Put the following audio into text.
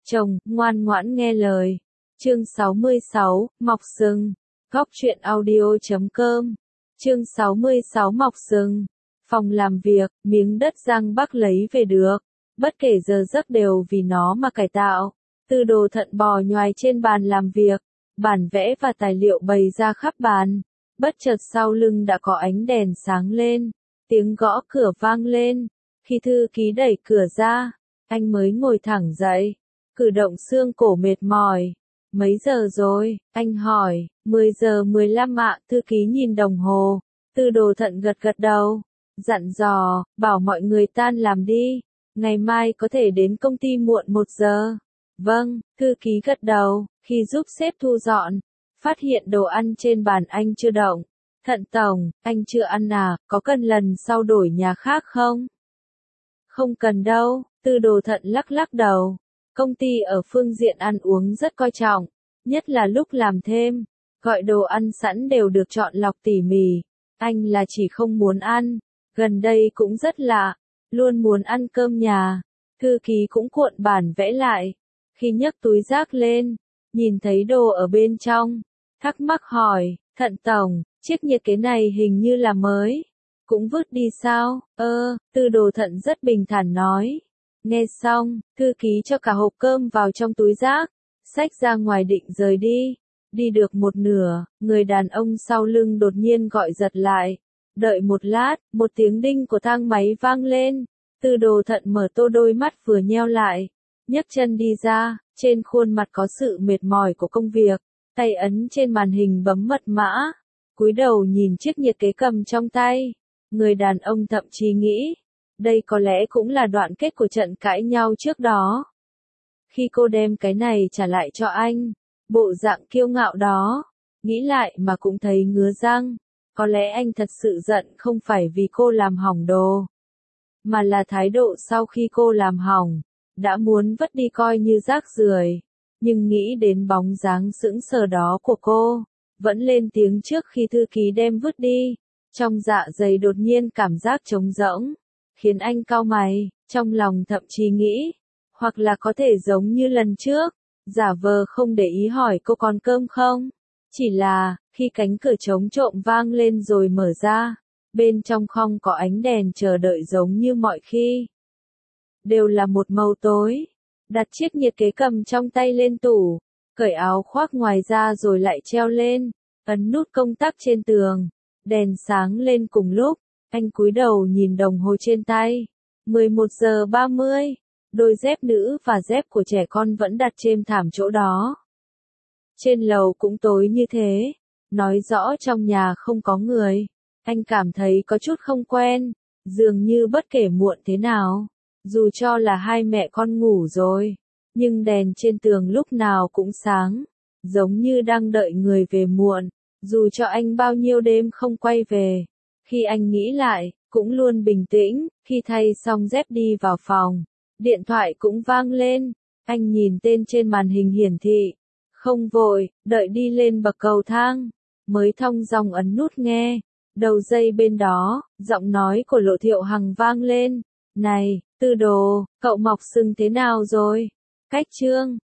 chồng, ngoan ngoãn nghe lời. Chương 66, Mọc Sừng. Góc truyện audio.com. Chương 66 Mọc Sừng. Phòng làm việc, miếng đất Giang Bắc lấy về được. Bất kể giờ giấc đều vì nó mà cải tạo. Tư Đồ Thận bò nhoài trên bàn làm việc. Bản vẽ và tài liệu bày ra khắp bàn. Bất chợt sau lưng đã có ánh đèn sáng lên. Tiếng gõ cửa vang lên. Khi thư ký đẩy cửa ra, anh mới ngồi thẳng dậy. Cử động xương cổ mệt mỏi. Mấy giờ rồi? Anh hỏi. 10 giờ 15 ạ. Thư ký nhìn đồng hồ. Tư Đồ Thận gật gật đầu. Dặn dò, bảo mọi người tan làm đi. Ngày mai có thể đến công ty muộn 1 giờ. Vâng, thư ký gật đầu. Khi giúp sếp thu dọn, phát hiện đồ ăn trên bàn anh chưa động. Thận tổng, anh chưa ăn à, có cần lần sau đổi nhà khác không? Không cần đâu, Tư Đồ Thận lắc lắc đầu. Công ty ở phương diện ăn uống rất coi trọng, nhất là lúc làm thêm. Gọi đồ ăn sẵn đều được chọn lọc tỉ mỉ. Anh là chỉ không muốn ăn. Gần đây cũng rất lạ, luôn muốn ăn cơm nhà. Thư ký cũng cuộn bản vẽ lại. Khi nhấc túi rác lên, nhìn thấy đồ ở bên trong, thắc mắc hỏi, Thận tổng, chiếc nhiệt kế này hình như là mới. Cũng vứt đi sao? Tư Đồ Thận rất bình thản nói. Nghe xong, thư ký cho cả hộp cơm vào trong túi rác, xách ra ngoài định rời đi. Đi được một nửa, người đàn ông sau lưng đột nhiên gọi giật lại. Đợi một lát, một tiếng đinh của thang máy vang lên. Tư Đồ Thận mở to đôi mắt vừa nheo lại, nhấc chân đi ra, trên khuôn mặt có sự mệt mỏi của công việc, tay ấn trên màn hình bấm mật mã, cúi đầu nhìn chiếc nhiệt kế cầm trong tay. Người đàn ông thậm chí nghĩ, đây có lẽ cũng là đoạn kết của trận cãi nhau trước đó. Khi cô đem cái này trả lại cho anh, bộ dạng kiêu ngạo đó, nghĩ lại mà cũng thấy ngứa răng. Có lẽ anh thật sự giận không phải vì cô làm hỏng đồ, mà là thái độ sau khi cô làm hỏng, đã muốn vứt đi coi như rác rưởi. Nhưng nghĩ đến bóng dáng sững sờ đó của cô, vẫn lên tiếng trước khi thư ký đem vứt đi. Trong dạ dày đột nhiên cảm giác trống rỗng, khiến anh cau mày, trong lòng thậm chí nghĩ, hoặc là có thể giống như lần trước, giả vờ không để ý hỏi cô còn cơm không. Chỉ là, khi cánh cửa trống trộm vang lên rồi mở ra, bên trong không có ánh đèn chờ đợi giống như mọi khi. Đều là một màu tối. Đặt chiếc nhiệt kế cầm trong tay lên tủ, cởi áo khoác ngoài ra rồi lại treo lên, ấn nút công tắc trên tường. Đèn sáng lên cùng lúc, anh cúi đầu nhìn đồng hồ trên tay. 11 giờ 30, đôi dép nữ và dép của trẻ con vẫn đặt trên thảm chỗ đó. Trên lầu cũng tối như thế, nói rõ trong nhà không có người. Anh cảm thấy có chút không quen, dường như bất kể muộn thế nào, dù cho là hai mẹ con ngủ rồi, nhưng đèn trên tường lúc nào cũng sáng, giống như đang đợi người về muộn, dù cho anh bao nhiêu đêm không quay về. Khi anh nghĩ lại, cũng luôn bình tĩnh. Khi thay xong dép đi vào phòng, điện thoại cũng vang lên. Anh nhìn tên trên màn hình hiển thị. Không vội, đợi đi lên bậc cầu thang, mới thong dong ấn nút nghe. Đầu dây bên đó, giọng nói của Lộ Thiệu Hằng vang lên. Này, Tư Đồ, cậu mọc sừng thế nào rồi? Cách chương